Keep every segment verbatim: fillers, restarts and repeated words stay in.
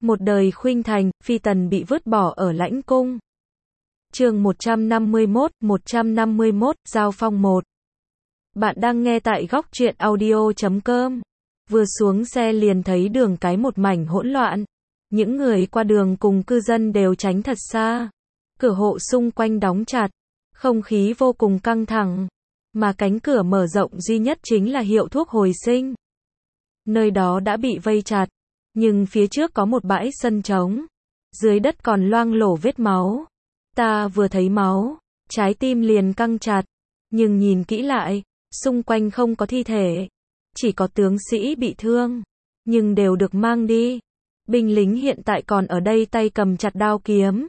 Một đời khuynh thành, phi tần bị vứt bỏ ở lãnh cung. Chương một trăm năm mươi mốt, một trăm năm mươi mốt, Giao phong một. Bạn đang nghe tại góc truyện audio chấm com. Vừa xuống xe liền thấy đường cái một mảnh hỗn loạn. Những người qua đường cùng cư dân đều tránh thật xa. Cửa hộ xung quanh đóng chặt. Không khí vô cùng căng thẳng. Mà cánh cửa mở rộng duy nhất chính là hiệu thuốc hồi sinh. Nơi đó đã bị vây chặt. Nhưng phía trước có một bãi sân trống. Dưới đất còn loang lổ vết máu. Ta vừa thấy máu, trái tim liền căng chặt. Nhưng nhìn kỹ lại, xung quanh không có thi thể. Chỉ có tướng sĩ bị thương. Nhưng đều được mang đi. Binh lính hiện tại còn ở đây tay cầm chặt đao kiếm.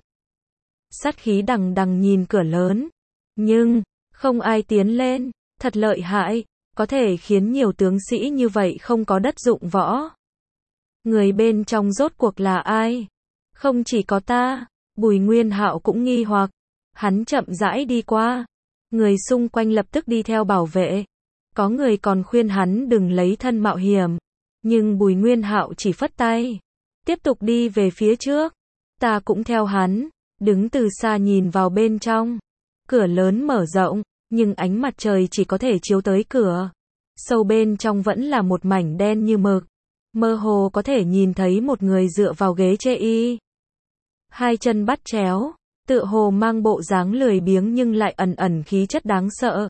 Sát khí đằng đằng nhìn cửa lớn. Nhưng, không ai tiến lên. Thật lợi hại, có thể khiến nhiều tướng sĩ như vậy không có đất dụng võ. Người bên trong rốt cuộc là ai? Không chỉ có ta, Bùi Nguyên Hạo cũng nghi hoặc. Hắn chậm rãi đi qua. Người xung quanh lập tức đi theo bảo vệ. Có người còn khuyên hắn đừng lấy thân mạo hiểm. Nhưng Bùi Nguyên Hạo chỉ phất tay. Tiếp tục đi về phía trước. Ta cũng theo hắn. Đứng từ xa nhìn vào bên trong. Cửa lớn mở rộng. Nhưng ánh mặt trời chỉ có thể chiếu tới cửa. Sâu bên trong vẫn là một mảnh đen như mực. Mơ hồ có thể nhìn thấy một người dựa vào ghế chê y. Hai chân bắt chéo, tựa hồ mang bộ dáng lười biếng nhưng lại ẩn ẩn khí chất đáng sợ.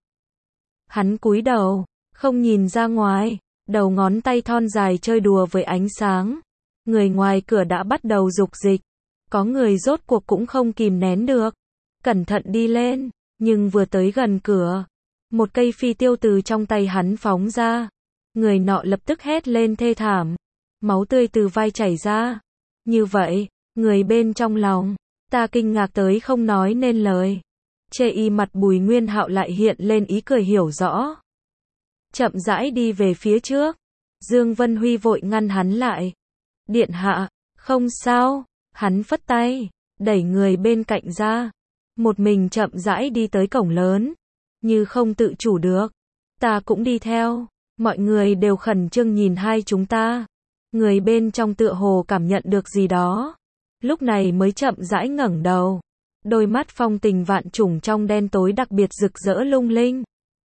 Hắn cúi đầu, không nhìn ra ngoài, đầu ngón tay thon dài chơi đùa với ánh sáng. Người ngoài cửa đã bắt đầu dục dịch. Có người rốt cuộc cũng không kìm nén được. Cẩn thận đi lên, nhưng vừa tới gần cửa. Một cây phi tiêu từ trong tay hắn phóng ra. Người nọ lập tức hét lên thê thảm. Máu tươi từ vai chảy ra. Như vậy, người bên trong lòng. Ta kinh ngạc tới không nói nên lời. Chê y mặt Bùi Nguyên Hạo lại hiện lên ý cười hiểu rõ. Chậm rãi đi về phía trước. Dương Vân Huy vội ngăn hắn lại. Điện hạ, không sao. Hắn phất tay, đẩy người bên cạnh ra. Một mình chậm rãi đi tới cổng lớn. Như không tự chủ được. Ta cũng đi theo. Mọi người đều khẩn trương nhìn hai chúng ta. Người bên trong tựa hồ cảm nhận được gì đó. Lúc này mới chậm rãi ngẩng đầu. Đôi mắt phong tình vạn trùng trong đen tối đặc biệt rực rỡ lung linh.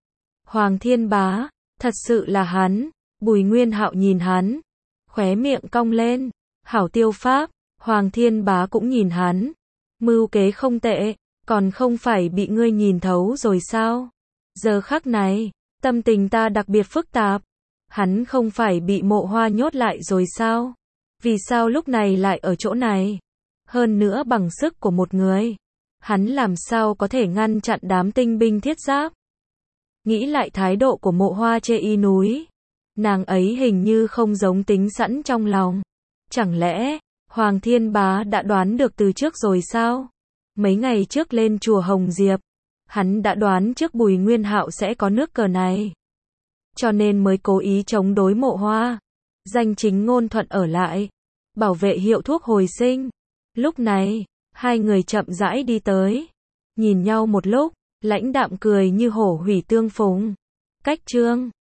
Hoàng Thiên Bá, thật sự là hắn. Bùi Nguyên Hạo nhìn hắn. Khóe miệng cong lên. Hảo tiêu pháp. Hoàng Thiên Bá cũng nhìn hắn. Mưu kế không tệ. Còn không phải bị ngươi nhìn thấu rồi sao? Giờ khắc này, tâm tình ta đặc biệt phức tạp. Hắn không phải bị Mộ Hoa nhốt lại rồi sao? Vì sao lúc này lại ở chỗ này? Hơn nữa bằng sức của một người. Hắn làm sao có thể ngăn chặn đám tinh binh thiết giáp? Nghĩ lại thái độ của Mộ Hoa chê y núi. Nàng ấy hình như không giống tính sẵn trong lòng. Chẳng lẽ, Hoàng Thiên Bá đã đoán được từ trước rồi sao? Mấy ngày trước lên chùa Hồng Diệp, hắn đã đoán trước Bùi Nguyên Hạo sẽ có nước cờ này. Cho nên mới cố ý chống đối Mộ Hoa. Danh chính ngôn thuận ở lại. Bảo vệ hiệu thuốc hồi sinh. Lúc này, hai người chậm rãi đi tới. Nhìn nhau một lúc, lãnh đạm cười như hổ hủy tương phùng. Cách chương.